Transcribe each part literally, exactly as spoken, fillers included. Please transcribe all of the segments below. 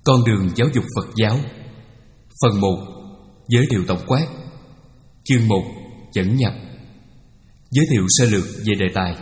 Con đường giáo dục Phật giáo. Phần một. Giới thiệu tổng quát. Chương một. Dẫn nhập. Giới thiệu sơ lược về đề tài.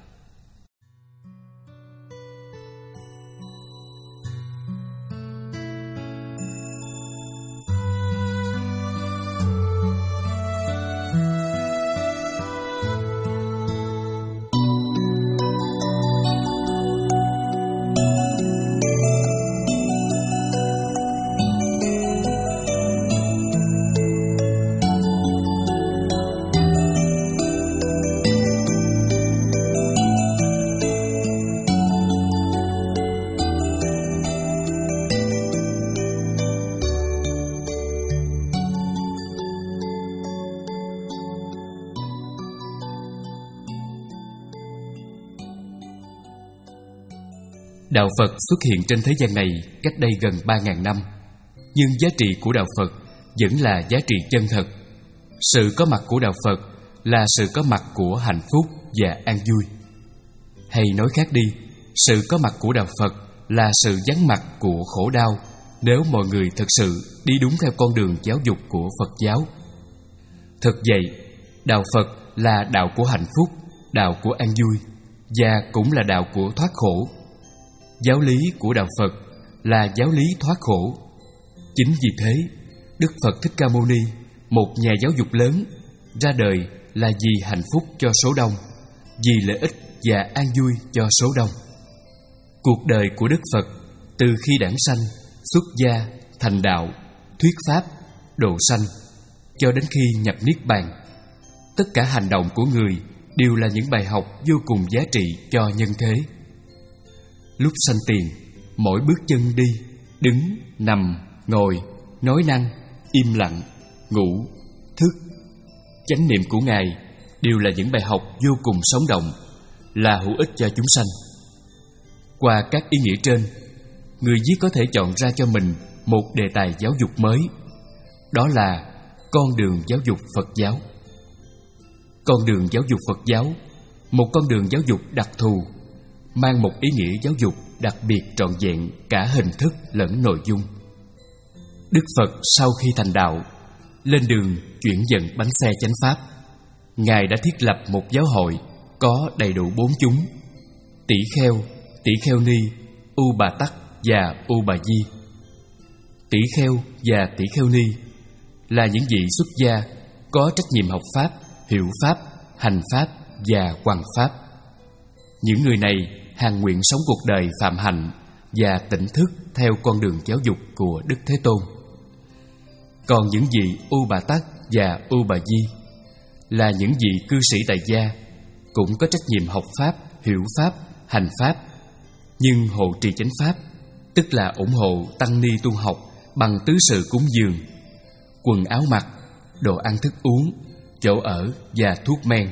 Đạo Phật xuất hiện trên thế gian này cách đây gần ba ngàn năm, nhưng giá trị của Đạo Phật vẫn là giá trị chân thật. Sự có mặt của Đạo Phật là sự có mặt của hạnh phúc và an vui. Hay nói khác đi, sự có mặt của Đạo Phật là sự vắng mặt của khổ đau nếu mọi người thực sự đi đúng theo con đường giáo dục của Phật giáo. Thực vậy, Đạo Phật là đạo của hạnh phúc, đạo của an vui, và cũng là đạo của thoát khổ. Giáo lý của Đạo Phật là giáo lý thoát khổ. Chính vì thế, Đức Phật Thích Ca Mâu Ni, một nhà giáo dục lớn, ra đời là vì hạnh phúc cho số đông, vì lợi ích và an vui cho số đông. Cuộc đời của Đức Phật từ khi đản sanh, xuất gia, thành đạo, thuyết pháp, độ sanh, cho đến khi nhập niết bàn, tất cả hành động của người đều là những bài học vô cùng giá trị cho nhân thế. Lúc sanh tiền, mỗi bước chân đi, đứng, nằm, ngồi, nói năng, im lặng, ngủ, thức, chánh niệm của Ngài đều là những bài học vô cùng sống động, là hữu ích cho chúng sanh. Qua các ý nghĩa trên, người viết có thể chọn ra cho mình một đề tài giáo dục mới, đó là con đường giáo dục Phật giáo. Con đường giáo dục Phật giáo, một con đường giáo dục đặc thù, mang một ý nghĩa giáo dục đặc biệt trọn vẹn cả hình thức lẫn nội dung. Đức Phật sau khi thành đạo, lên đường chuyển dần bánh xe chánh pháp, Ngài đã thiết lập một giáo hội có đầy đủ bốn chúng: Tỷ Kheo, Tỷ Kheo Ni, U Bà Tắc và U Bà Di. Tỷ Kheo và Tỷ Kheo Ni là những vị xuất gia có trách nhiệm học pháp, hiểu pháp, hành pháp và hoằng pháp. Những người này hằng nguyện sống cuộc đời phạm hạnh và tỉnh thức theo con đường giáo dục của Đức Thế Tôn. Còn những vị U Bà Tắc và U Bà Di là những vị cư sĩ tại gia, cũng có trách nhiệm học pháp, hiểu pháp, hành pháp, nhưng hộ trì chánh pháp, tức là ủng hộ tăng ni tu học bằng tứ sự cúng dường, quần áo mặc, đồ ăn thức uống, chỗ ở và thuốc men.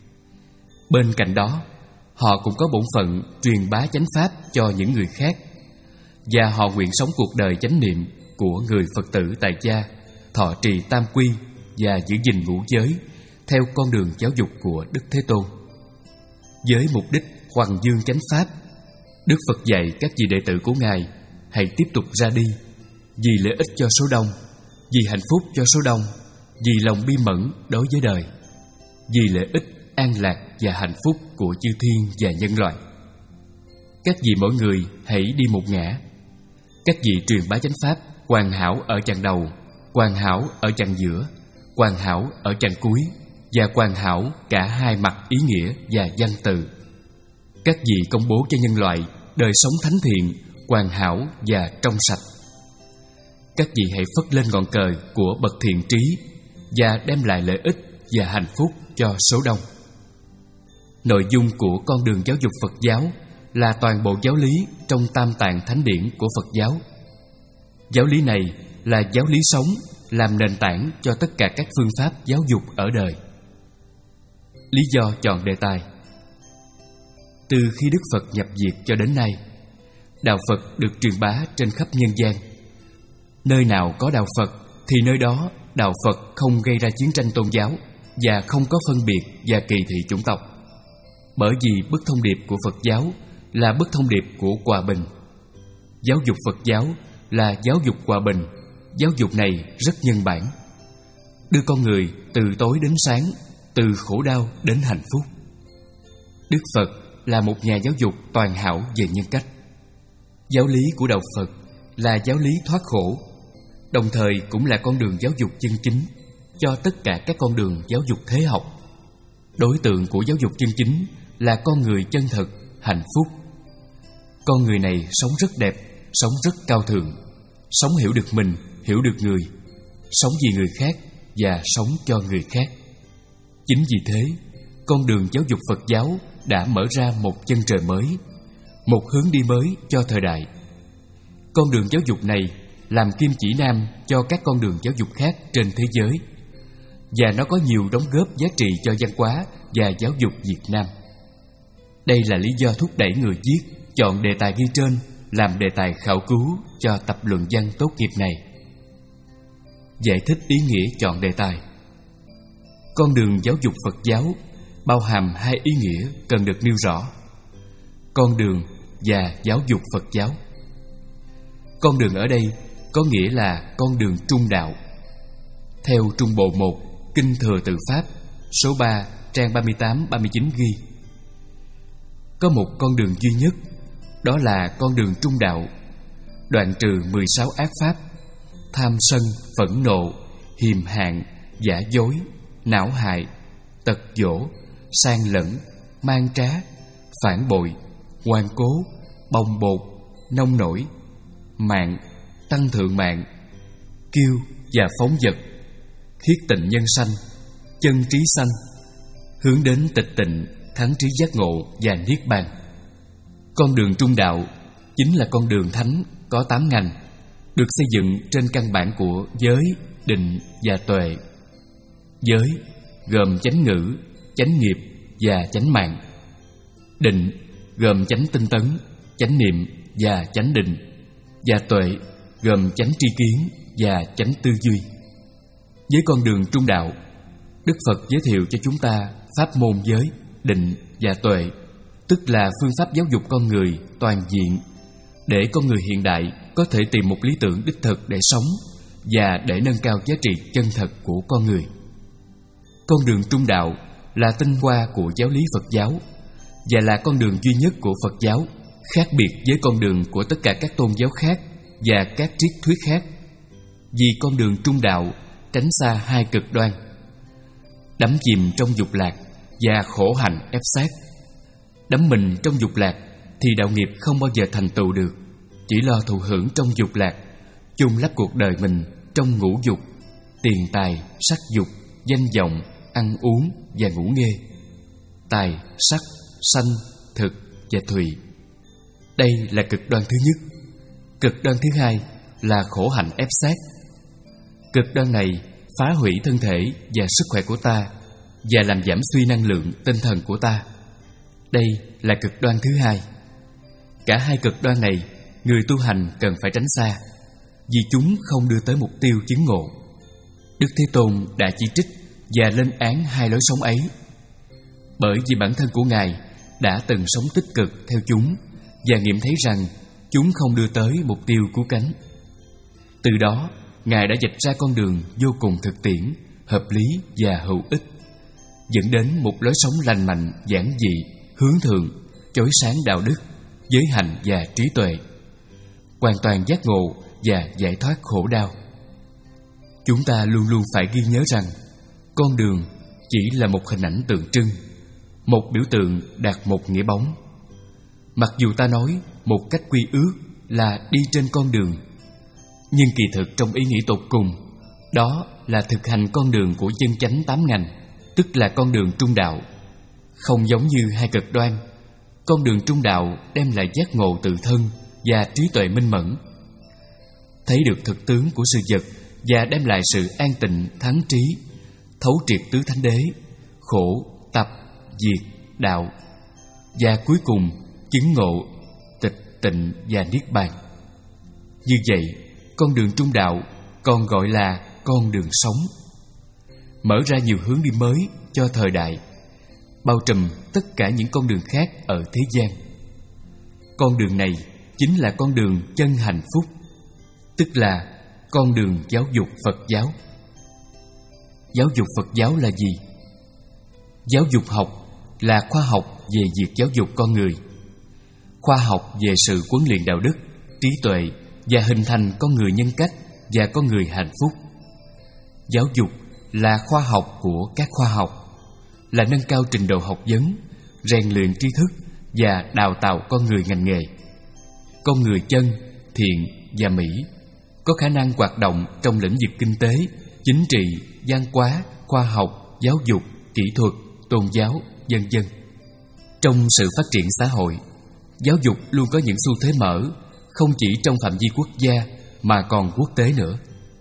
Bên cạnh đó, họ cũng có bổn phận truyền bá chánh pháp cho những người khác, và họ nguyện sống cuộc đời chánh niệm của người Phật tử tại gia, thọ trì tam quy và giữ gìn ngũ giới theo con đường giáo dục của Đức Thế Tôn. Với mục đích hoằng dương chánh pháp, Đức Phật dạy các vị đệ tử của Ngài hãy tiếp tục ra đi, vì lợi ích cho số đông, vì hạnh phúc cho số đông, vì lòng bi mẫn đối với đời, vì lợi ích, an lạc và hạnh phúc của chư thiên và nhân loại. Các vị mỗi người hãy đi một ngã. Các vị truyền bá chánh pháp hoàn hảo ở chặng đầu, hoàn hảo ở chặng giữa, hoàn hảo ở chặng cuối, và hoàn hảo cả hai mặt ý nghĩa và văn từ. Các vị công bố cho nhân loại đời sống thánh thiện, hoàn hảo và trong sạch. Các vị hãy phất lên ngọn cờ của bậc thiện trí và đem lại lợi ích và hạnh phúc cho số đông. Nội dung của con đường giáo dục Phật giáo là toàn bộ giáo lý trong Tam Tạng Thánh Điển của Phật giáo. Giáo lý này là giáo lý sống, làm nền tảng cho tất cả các phương pháp giáo dục ở đời. Lý do chọn đề tài. Từ khi Đức Phật nhập diệt cho đến nay, đạo Phật được truyền bá trên khắp nhân gian. Nơi nào có đạo Phật thì nơi đó đạo Phật không gây ra chiến tranh tôn giáo và không có phân biệt và kỳ thị chủng tộc. Bởi vì bức thông điệp của Phật giáo là bức thông điệp của hòa bình. Giáo dục Phật giáo là giáo dục hòa bình. Giáo dục này rất nhân bản, đưa con người từ tối đến sáng, từ khổ đau đến hạnh phúc. Đức Phật là một nhà giáo dục toàn hảo về nhân cách. Giáo lý của Đạo Phật là giáo lý thoát khổ, đồng thời cũng là con đường giáo dục chân chính cho tất cả các con đường giáo dục thế học. Đối tượng của giáo dục chân chính là con người chân thật, hạnh phúc. Con người này sống rất đẹp, sống rất cao thượng, sống hiểu được mình, hiểu được người, sống vì người khác và sống cho người khác. Chính vì thế, con đường giáo dục Phật giáo đã mở ra một chân trời mới, một hướng đi mới cho thời đại. Con đường giáo dục này làm kim chỉ nam cho các con đường giáo dục khác trên thế giới, và nó có nhiều đóng góp giá trị cho văn hóa và giáo dục Việt Nam. Đây là lý do thúc đẩy người viết chọn đề tài ghi trên làm đề tài khảo cứu cho tập luận văn tốt nghiệp này. Giải thích ý nghĩa chọn đề tài. Con đường giáo dục Phật giáo bao hàm hai ý nghĩa cần được nêu rõ: con đường và giáo dục Phật giáo. Con đường ở đây có nghĩa là con đường trung đạo. Theo Trung Bộ một, Kinh Thừa Tự Pháp, số ba, trang ba mươi tám ba mươi chín ghi: có một con đường duy nhất, đó là con đường trung đạo, đoạn trừ mười sáu ác pháp: tham sân, phẫn nộ, hiềm hạn, giả dối, não hại, tật dỗ, sang lẫn, mang trá, phản bội, ngoan cố, bồng bột, nông nổi, mạng, tăng thượng mạng, kiêu và phóng dật, khiết tịnh nhân sanh, chân trí sanh, hướng đến tịch tịnh, thắng trí giác ngộ và niết bàn. Con đường trung đạo chính là con đường thánh có tám ngành, được xây dựng trên căn bản của giới, định và tuệ. Giới gồm chánh ngữ, chánh nghiệp và chánh mạng. Định gồm chánh tinh tấn, chánh niệm và chánh định. Và tuệ gồm chánh tri kiến và chánh tư duy. Với con đường trung đạo, Đức Phật giới thiệu cho chúng ta pháp môn giới, định và tuệ, tức là phương pháp giáo dục con người toàn diện, để con người hiện đại có thể tìm một lý tưởng đích thực để sống và để nâng cao giá trị chân thật của con người. Con đường trung đạo là tinh hoa của giáo lý Phật giáo và là con đường duy nhất của Phật giáo, khác biệt với con đường của tất cả các tôn giáo khác và các triết thuyết khác. Vì con đường trung đạo tránh xa hai cực đoan: đắm chìm trong dục lạc và khổ hạnh ép sát. Đắm mình trong dục lạc thì đạo nghiệp không bao giờ thành tựu được, chỉ lo thụ hưởng trong dục lạc, chôn lấp cuộc đời mình trong ngũ dục: tiền tài, sắc dục, danh vọng, ăn uống và ngủ nghê, tài, sắc, sanh, thực và thùy. Đây là cực đoan thứ nhất. Cực đoan thứ hai là khổ hạnh ép sát. Cực đoan này phá hủy thân thể và sức khỏe của ta và làm giảm suy năng lượng tinh thần của ta. Đây là cực đoan thứ hai. Cả hai cực đoan này người tu hành cần phải tránh xa, vì chúng không đưa tới mục tiêu chứng ngộ. Đức Thế Tôn đã chỉ trích và lên án hai lối sống ấy, bởi vì bản thân của Ngài đã từng sống tích cực theo chúng và nghiệm thấy rằng chúng không đưa tới mục tiêu cứu cánh. Từ đó, Ngài đã vạch ra con đường vô cùng thực tiễn, hợp lý và hữu ích, dẫn đến một lối sống lành mạnh, giản dị, hướng thượng, chói sáng đạo đức, giới hạnh và trí tuệ, hoàn toàn giác ngộ và giải thoát khổ đau. Chúng ta luôn luôn phải ghi nhớ rằng con đường chỉ là một hình ảnh tượng trưng, một biểu tượng đạt một nghĩa bóng. Mặc dù ta nói một cách quy ước là đi trên con đường, nhưng kỳ thực trong ý nghĩa tột cùng, đó là thực hành con đường của chân chánh tám ngành, tức là con đường trung đạo. Không giống như hai cực đoan, con đường trung đạo đem lại giác ngộ tự thân và trí tuệ minh mẫn, thấy được thực tướng của sự vật và đem lại sự an tịnh thắng trí, thấu triệt tứ thánh đế, khổ, tập, diệt, đạo, và cuối cùng chứng ngộ tịch tịnh và niết bàn. Như vậy, con đường trung đạo còn gọi là con đường sống, mở ra nhiều hướng đi mới cho thời đại, bao trùm tất cả những con đường khác ở thế gian. Con đường này chính là con đường chân hạnh phúc. tức là con đường giáo dục Phật giáo. Giáo dục Phật giáo là gì? Giáo dục học là khoa học về việc giáo dục con người, khoa học về sự huấn luyện đạo đức, trí tuệ và hình thành con người nhân cách và con người hạnh phúc. Giáo dục là khoa học của các khoa học, là nâng cao trình độ học vấn, rèn luyện tri thức và đào tạo con người ngành nghề. Con người chân, thiện và mỹ có khả năng hoạt động trong lĩnh vực kinh tế, chính trị, văn hóa, khoa học, giáo dục, kỹ thuật, tôn giáo, vân vân. Trong sự phát triển xã hội, giáo dục luôn có những xu thế mở, không chỉ trong phạm vi quốc gia mà còn quốc tế nữa.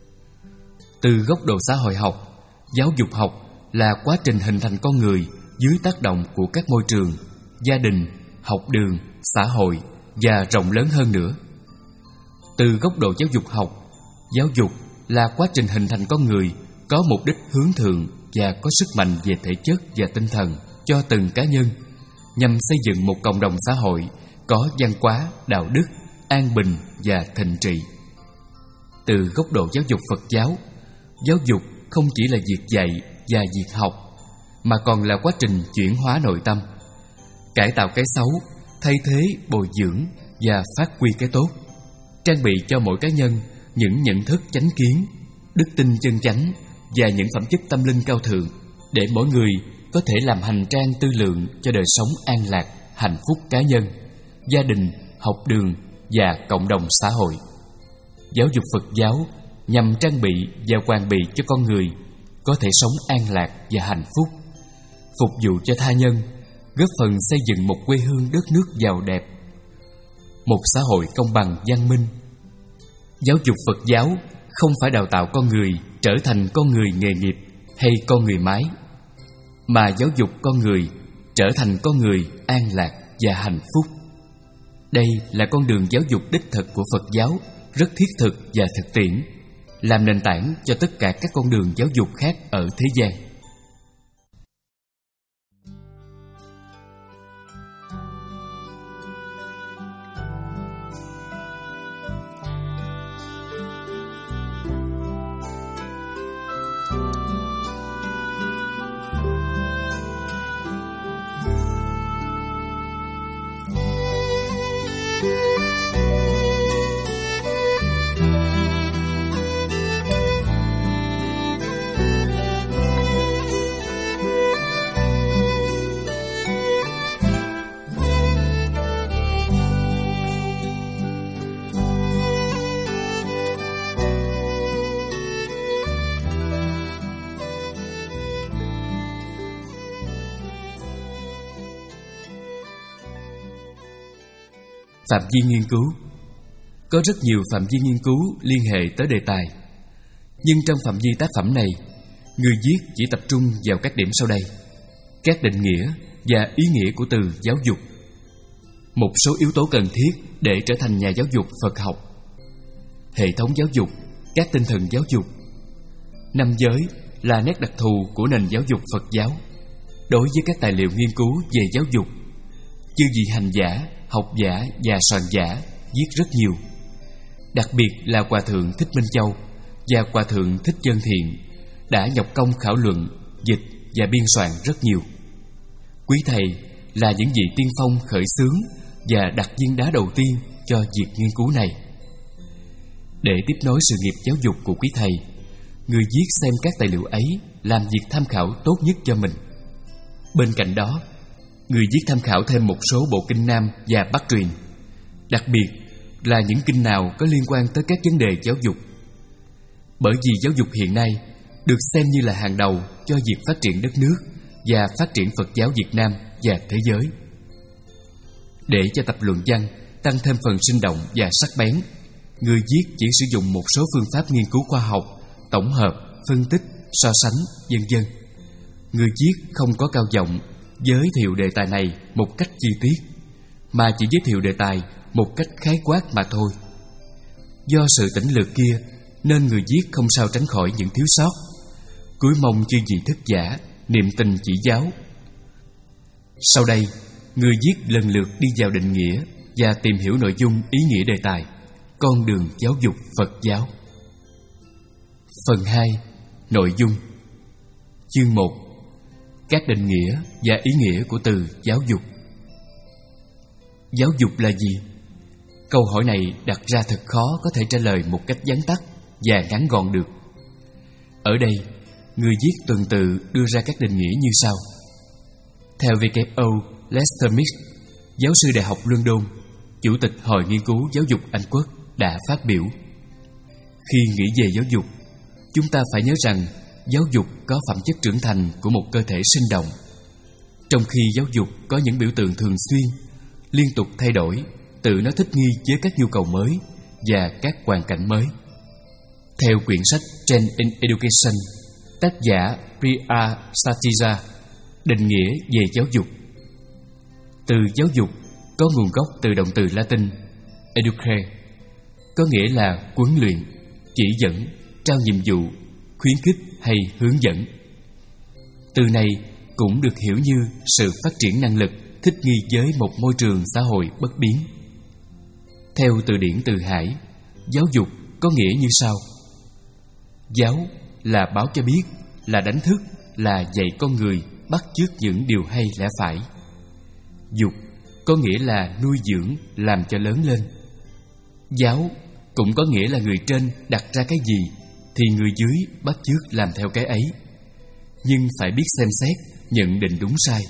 Từ góc độ xã hội học, giáo dục học là quá trình hình thành con người dưới tác động của các môi trường, gia đình, học đường, xã hội và rộng lớn hơn nữa. Từ góc độ giáo dục học, giáo dục là quá trình hình thành con người có mục đích hướng thượng và có sức mạnh về thể chất và tinh thần cho từng cá nhân, nhằm xây dựng một cộng đồng xã hội có văn hóa, đạo đức, an bình và thịnh trị. Từ góc độ giáo dục Phật giáo, giáo dục không chỉ là việc dạy và việc học, mà còn là quá trình chuyển hóa nội tâm, cải tạo cái xấu, thay thế, bồi dưỡng và phát huy cái tốt, trang bị cho mỗi cá nhân những nhận thức chánh kiến, đức tin chân chánh và những phẩm chất tâm linh cao thượng, để mỗi người có thể làm hành trang tư lượng cho đời sống an lạc, hạnh phúc cá nhân, gia đình, học đường và cộng đồng xã hội. Giáo dục Phật giáo nhằm trang bị và hoàn bị cho con người có thể sống an lạc và hạnh phúc, phục vụ cho tha nhân, góp phần xây dựng một quê hương đất nước giàu đẹp, một xã hội công bằng văn minh. Giáo dục Phật giáo không phải đào tạo con người trở thành con người nghề nghiệp hay con người máy, mà giáo dục con người trở thành con người an lạc và hạnh phúc. Đây là con đường giáo dục đích thực của Phật giáo, rất thiết thực và thực tiễn, làm nền tảng cho tất cả các con đường giáo dục khác ở thế gian. Phạm vi nghiên cứu. Có rất nhiều phạm vi nghiên cứu liên hệ tới đề tài, nhưng trong phạm vi tác phẩm này, người viết chỉ tập trung vào các điểm sau đây: các định nghĩa và ý nghĩa của từ giáo dục, một số yếu tố cần thiết để trở thành nhà giáo dục Phật học, hệ thống giáo dục, các tinh thần giáo dục, năm giới là nét đặc thù của nền giáo dục Phật giáo. Đối với các tài liệu nghiên cứu về giáo dục, chư vị hành giả, học giả và soạn giả viết rất nhiều. Đặc biệt là Hòa Thượng Thích Minh Châu và Hòa Thượng Thích Chân Thiện đã nhọc công khảo luận, dịch và biên soạn rất nhiều. Quý thầy là những vị tiên phong khởi xướng và đặt viên đá đầu tiên cho việc nghiên cứu này. Để tiếp nối sự nghiệp giáo dục của quý thầy, người viết xem các tài liệu ấy làm việc tham khảo tốt nhất cho mình. Bên cạnh đó, người viết tham khảo thêm một số bộ kinh Nam và Bắc truyền, đặc biệt là những kinh nào có liên quan tới các vấn đề giáo dục. Bởi vì giáo dục hiện nay được xem như là hàng đầu cho việc phát triển đất nước và phát triển Phật giáo Việt Nam và thế giới. Để cho tập luận văn tăng thêm phần sinh động và sắc bén, người viết chỉ sử dụng một số phương pháp nghiên cứu khoa học, tổng hợp, phân tích, so sánh, vân vân. Người viết không có cao giọng giới thiệu đề tài này một cách chi tiết, mà chỉ giới thiệu đề tài một cách khái quát mà thôi. Do sự tỉnh lược kia nên người viết không sao tránh khỏi những thiếu sót. Cuối mong chư vị thức giả niệm tình chỉ giáo. Sau đây, người viết lần lượt đi vào định nghĩa và tìm hiểu nội dung ý nghĩa đề tài. con đường giáo dục Phật giáo. Phần hai. Nội dung. Chương một. Các định nghĩa và ý nghĩa của từ giáo dục. Giáo dục là gì? Câu hỏi này đặt ra thật khó có thể trả lời một cách vắn tắt và ngắn gọn được. Ở đây, người viết tuần tự đưa ra các định nghĩa như sau. Theo W K O Lester Mix, giáo sư Đại học London, chủ tịch Hội Nghiên cứu Giáo dục Anh Quốc, đã phát biểu: khi nghĩ về giáo dục, chúng ta phải nhớ rằng giáo dục có phẩm chất trưởng thành của một cơ thể sinh động. Trong khi giáo dục có những biểu tượng thường xuyên, liên tục thay đổi, tự nó thích nghi với các nhu cầu mới và các hoàn cảnh mới. Theo quyển sách Change in Education, tác giả Priya Satija định nghĩa về giáo dục. Từ giáo dục có nguồn gốc từ động từ Latin educare, có nghĩa là huấn luyện, chỉ dẫn, trao nhiệm vụ, khuyến khích hay hướng dẫn. Từ này cũng được hiểu như sự phát triển năng lực thích nghi với một môi trường xã hội bất biến. Theo từ điển Từ Hải, giáo dục có nghĩa như sau: giáo là báo cho biết, là đánh thức, là dạy con người bắt chước những điều hay lẽ phải. Dục có nghĩa là nuôi dưỡng, làm cho lớn lên. Giáo cũng có nghĩa là người trên đặt ra cái gì thì người dưới bắt chước làm theo cái ấy, nhưng phải biết xem xét, nhận định đúng sai.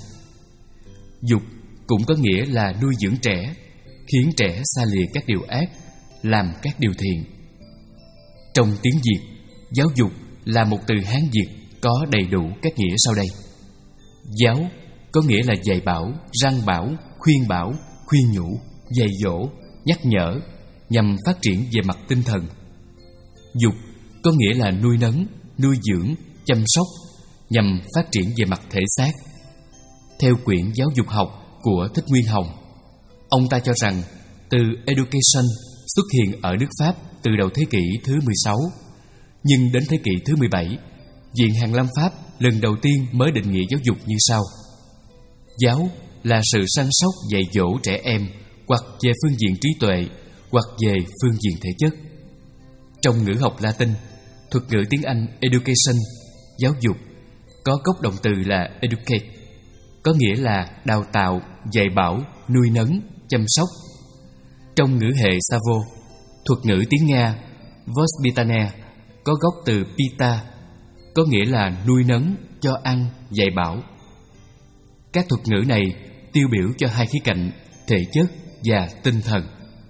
Dục cũng có nghĩa là nuôi dưỡng trẻ, khiến trẻ xa lìa các điều ác, làm các điều thiện. Trong tiếng Việt, giáo dục là một từ Hán Việt có đầy đủ các nghĩa sau đây. Giáo có nghĩa là dạy bảo, răn bảo, khuyên bảo, khuyên nhủ, dạy dỗ, nhắc nhở, nhằm phát triển về mặt tinh thần. Dục có nghĩa là nuôi nấng, nuôi dưỡng, chăm sóc, nhằm phát triển về mặt thể xác. Theo quyển Giáo dục học của Thích Nguyên Hồng, ông ta cho rằng từ education xuất hiện ở nước Pháp từ đầu thế kỷ thứ mười sáu, nhưng đến thế kỷ thứ mười bảy, Viện Hàn Lâm Pháp lần đầu tiên mới định nghĩa giáo dục như sau: giáo là sự săn sóc dạy dỗ trẻ em, hoặc về phương diện trí tuệ, hoặc về phương diện thể chất. Trong ngữ học Latin, thuật ngữ tiếng Anh education, giáo dục, có gốc động từ là educate, có nghĩa là đào tạo, dạy bảo, nuôi nấng, chăm sóc. Trong ngữ hệ Savo, thuật ngữ tiếng Nga vospitania, có gốc từ pita, có nghĩa là nuôi nấng, cho ăn, dạy bảo. Các thuật ngữ này tiêu biểu cho hai khía cạnh thể chất và tinh thần.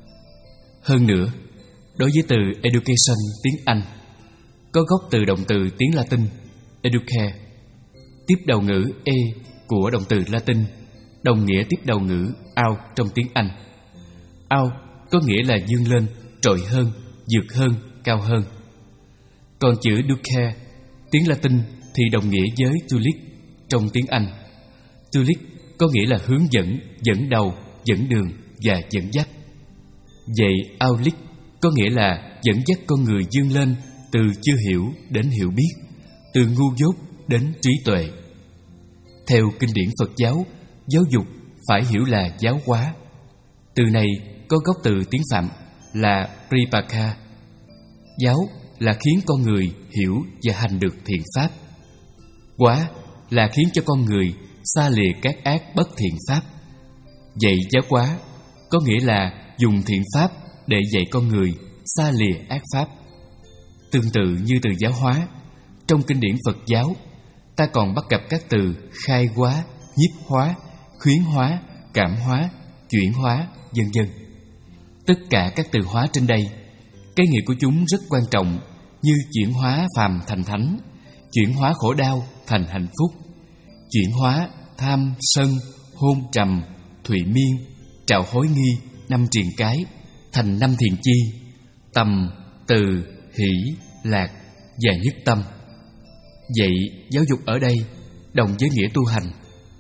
Hơn nữa, đối với từ education tiếng Anh, có gốc từ động từ tiếng Latin educare, tiếp đầu ngữ e của động từ Latin đồng nghĩa tiếp đầu ngữ out trong tiếng Anh. Out có nghĩa là dương lên, trội hơn, vượt hơn, cao hơn. Còn chữ ducere tiếng Latin thì đồng nghĩa với tulic trong tiếng Anh. Tulic có nghĩa là hướng dẫn, dẫn đầu, dẫn đường và dẫn dắt. Vậy aulic có nghĩa là dẫn dắt con người vươn lên từ chưa hiểu đến hiểu biết, từ ngu dốt đến trí tuệ. Theo kinh điển Phật giáo, giáo dục phải hiểu là giáo hóa. Từ này có gốc từ tiếng Phạm là pripaka. Giáo là khiến con người hiểu và hành được thiện pháp. Hóa là khiến cho con người xa lìa các ác bất thiện pháp. Dạy giáo hóa có nghĩa là dùng thiện pháp để dạy con người xa lìa ác pháp. Tương tự như từ giáo hóa, trong kinh điển Phật giáo, ta còn bắt gặp các từ khai hóa, nhiếp hóa, khuyến hóa, cảm hóa, chuyển hóa, vân vân. Tất cả các từ hóa trên đây, cái nghĩa của chúng rất quan trọng, như chuyển hóa phàm thành thánh, chuyển hóa khổ đau thành hạnh phúc, chuyển hóa tham, sân, hôn trầm, thụy miên, trạo hối nghi, năm triền cái thành năm thiền chi, tầm, từ, hỷ, lạc và nhất tâm. Vậy giáo dục ở đây đồng với nghĩa tu hành.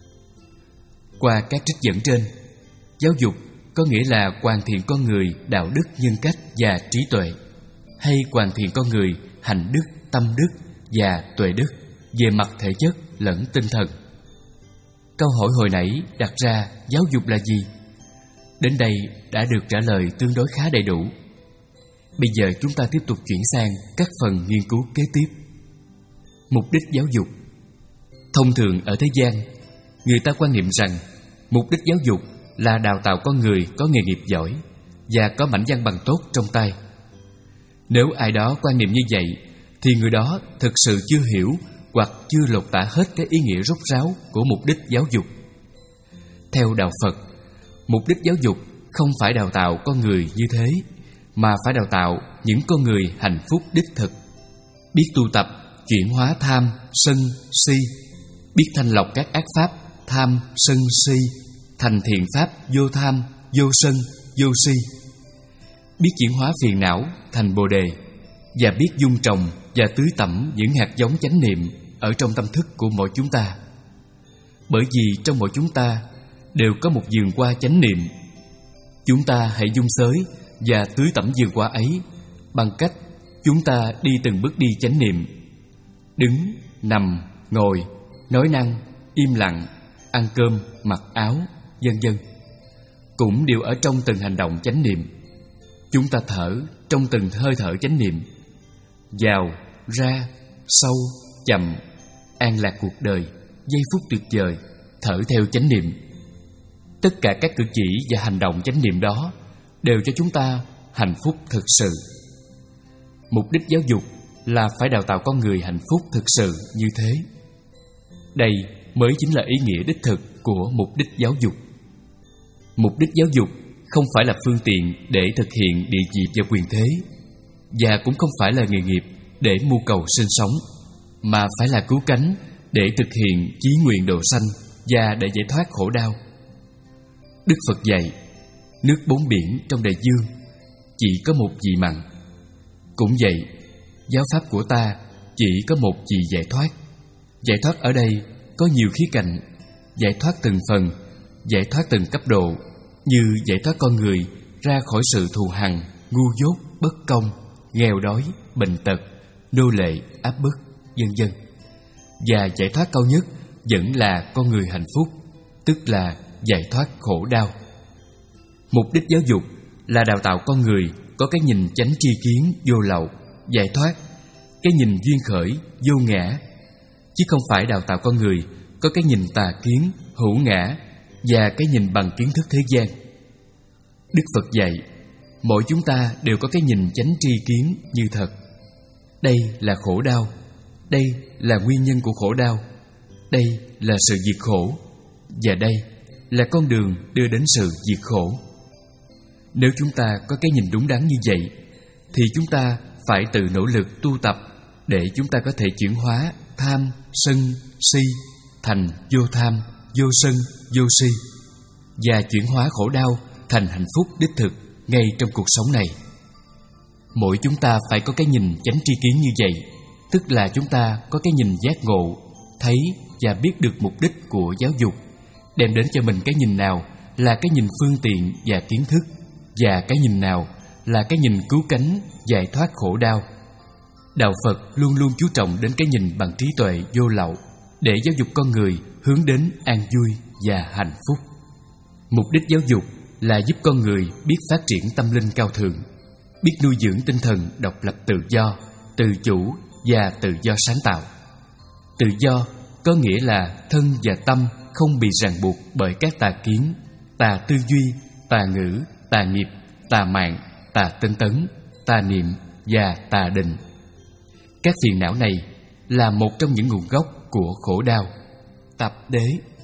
Qua các trích dẫn trên, giáo dục có nghĩa là hoàn thiện con người đạo đức, nhân cách và trí tuệ, hay hoàn thiện con người hạnh đức, tâm đức và tuệ đức về mặt thể chất lẫn tinh thần. Câu hỏi hồi nãy đặt ra giáo dục là gì? Đến đây đã được trả lời tương đối khá đầy đủ. Bây giờ chúng ta tiếp tục chuyển sang các phần nghiên cứu kế tiếp. Mục đích giáo dục. Thông thường ở thế gian, người ta quan niệm rằng mục đích giáo dục là đào tạo con người có nghề nghiệp giỏi và có mảnh văn bằng tốt trong tay. Nếu ai đó quan niệm như vậy thì người đó thực sự chưa hiểu hoặc chưa lột tả hết cái ý nghĩa rốt ráo của mục đích giáo dục. Theo đạo Phật, mục đích giáo dục không phải đào tạo con người như thế, mà phải đào tạo những con người hạnh phúc đích thực, biết tu tập chuyển hóa tham, sân, si, biết thanh lọc các ác pháp tham, sân, si thành thiện pháp vô tham, vô sân, vô si, biết chuyển hóa phiền não thành bồ đề, và biết dung trồng và tưới tẩm những hạt giống chánh niệm ở trong tâm thức của mỗi chúng ta. Bởi vì trong mỗi chúng ta đều có một vườn hoa chánh niệm. Chúng ta hãy dung xới và tưới tẩm vườn hoa ấy bằng cách chúng ta đi từng bước đi chánh niệm, đứng, nằm, ngồi, nói năng, im lặng, ăn cơm, mặc áo, vân vân, cũng đều ở trong từng hành động chánh niệm. Chúng ta thở trong từng hơi thở chánh niệm, vào, ra, sâu, chậm, an lạc cuộc đời, giây phút tuyệt vời, thở theo chánh niệm. Tất cả các cử chỉ và hành động chánh niệm đó đều cho chúng ta hạnh phúc thực sự. Mục đích giáo dục là phải đào tạo con người hạnh phúc thực sự như thế. Đây mới chính là ý nghĩa đích thực của mục đích giáo dục. Mục đích giáo dục không phải là phương tiện để thực hiện địa vị và quyền thế, và cũng không phải là nghề nghiệp để mưu cầu sinh sống, mà phải là cứu cánh để thực hiện chí nguyện độ sanh và để giải thoát khổ đau. Đức Phật dạy, nước bốn biển trong đại dương chỉ có một vị mặn. Cũng vậy, giáo pháp của ta chỉ có một vị giải thoát. Giải thoát ở đây có nhiều khía cạnh, giải thoát từng phần, giải thoát từng cấp độ, như giải thoát con người ra khỏi sự thù hằn, ngu dốt, bất công, nghèo đói, bệnh tật, nô lệ, áp bức, vân vân. Và giải thoát cao nhất vẫn là con người hạnh phúc, tức là giải thoát khổ đau. Mục đích giáo dục là đào tạo con người có cái nhìn chánh tri kiến vô lậu, giải thoát, cái nhìn duyên khởi, vô ngã, chứ không phải đào tạo con người có cái nhìn tà kiến, hữu ngã và cái nhìn bằng kiến thức thế gian. Đức Phật dạy, mỗi chúng ta đều có cái nhìn chánh tri kiến như thật. Đây là khổ đau, đây là nguyên nhân của khổ đau, đây là sự diệt khổ, và đây là con đường đưa đến sự diệt khổ. Nếu chúng ta có cái nhìn đúng đắn như vậy, thì chúng ta phải tự nỗ lực tu tập để chúng ta có thể chuyển hóa tham, sân, si thành vô tham, vô sân, vô si, và chuyển hóa khổ đau thành hạnh phúc đích thực ngay trong cuộc sống này. Mỗi chúng ta phải có cái nhìn chánh tri kiến như vậy, tức là chúng ta có cái nhìn giác ngộ, thấy và biết được mục đích của giáo dục, đem đến cho mình cái nhìn nào là cái nhìn phương tiện và kiến thức, và cái nhìn nào là cái nhìn cứu cánh, giải thoát khổ đau. Đạo Phật luôn luôn chú trọng đến cái nhìn bằng trí tuệ vô lậu, để giáo dục con người hướng đến an vui và hạnh phúc. Mục đích giáo dục là giúp con người biết phát triển tâm linh cao thượng, biết nuôi dưỡng tinh thần độc lập tự do, tự chủ và tự do sáng tạo. Tự do có nghĩa là thân và tâm không bị ràng buộc bởi các tà kiến, tà tư duy, tà ngữ, tà nghiệp, tà mạng, tà tinh tấn, tà niệm và tà định. Các phiền não này là một trong những nguồn gốc của khổ đau, tập đế.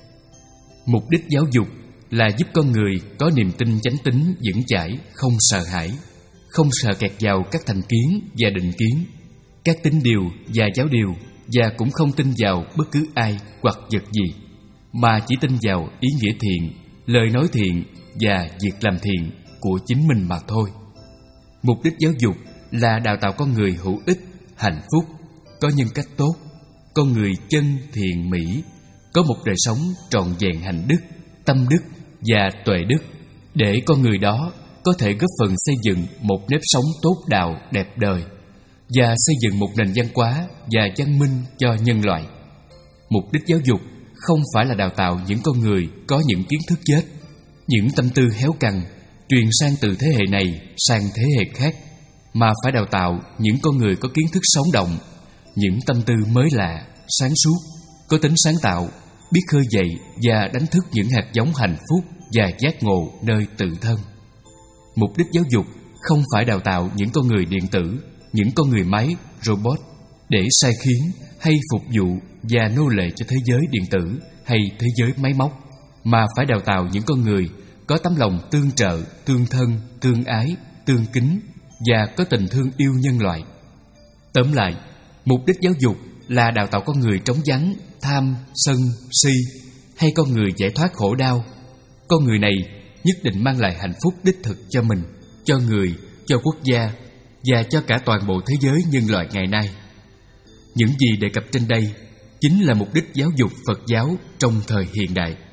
Mục đích giáo dục là giúp con người có niềm tin chánh tín vững chãi, không sợ hãi, không sợ kẹt vào các thành kiến và định kiến, các tín điều và giáo điều, và cũng không tin vào bất cứ ai hoặc vật gì, mà chỉ tin vào ý nghĩa thiện, lời nói thiện và việc làm thiện của chính mình mà thôi. Mục đích giáo dục là đào tạo con người hữu ích, hạnh phúc, có nhân cách tốt, con người chân thiện mỹ, có một đời sống trọn vẹn hạnh đức, tâm đức và tuệ đức, để con người đó có thể góp phần xây dựng một nếp sống tốt đạo đẹp đời và xây dựng một nền văn hóa và văn minh cho nhân loại. Mục đích giáo dục không phải là đào tạo những con người có những kiến thức chết, những tâm tư héo cằn truyền sang từ thế hệ này sang thế hệ khác, mà phải đào tạo những con người có kiến thức sống động, những tâm tư mới lạ, sáng suốt, có tính sáng tạo, biết khơi dậy và đánh thức những hạt giống hạnh phúc và giác ngộ nơi tự thân. Mục đích giáo dục không phải đào tạo những con người điện tử, những con người máy, robot để sai khiến hay phục vụ và nô lệ cho thế giới điện tử hay thế giới máy móc, mà phải đào tạo những con người có tấm lòng tương trợ, tương thân, tương ái, tương kính và có tình thương yêu nhân loại. Tóm lại, mục đích giáo dục là đào tạo con người trống vắng, tham, sân, si, hay con người giải thoát khổ đau. Con người này nhất định mang lại hạnh phúc đích thực cho mình, cho người, cho quốc gia và cho cả toàn bộ thế giới nhân loại ngày nay. Những gì đề cập trên đây chính là mục đích giáo dục Phật giáo trong thời hiện đại.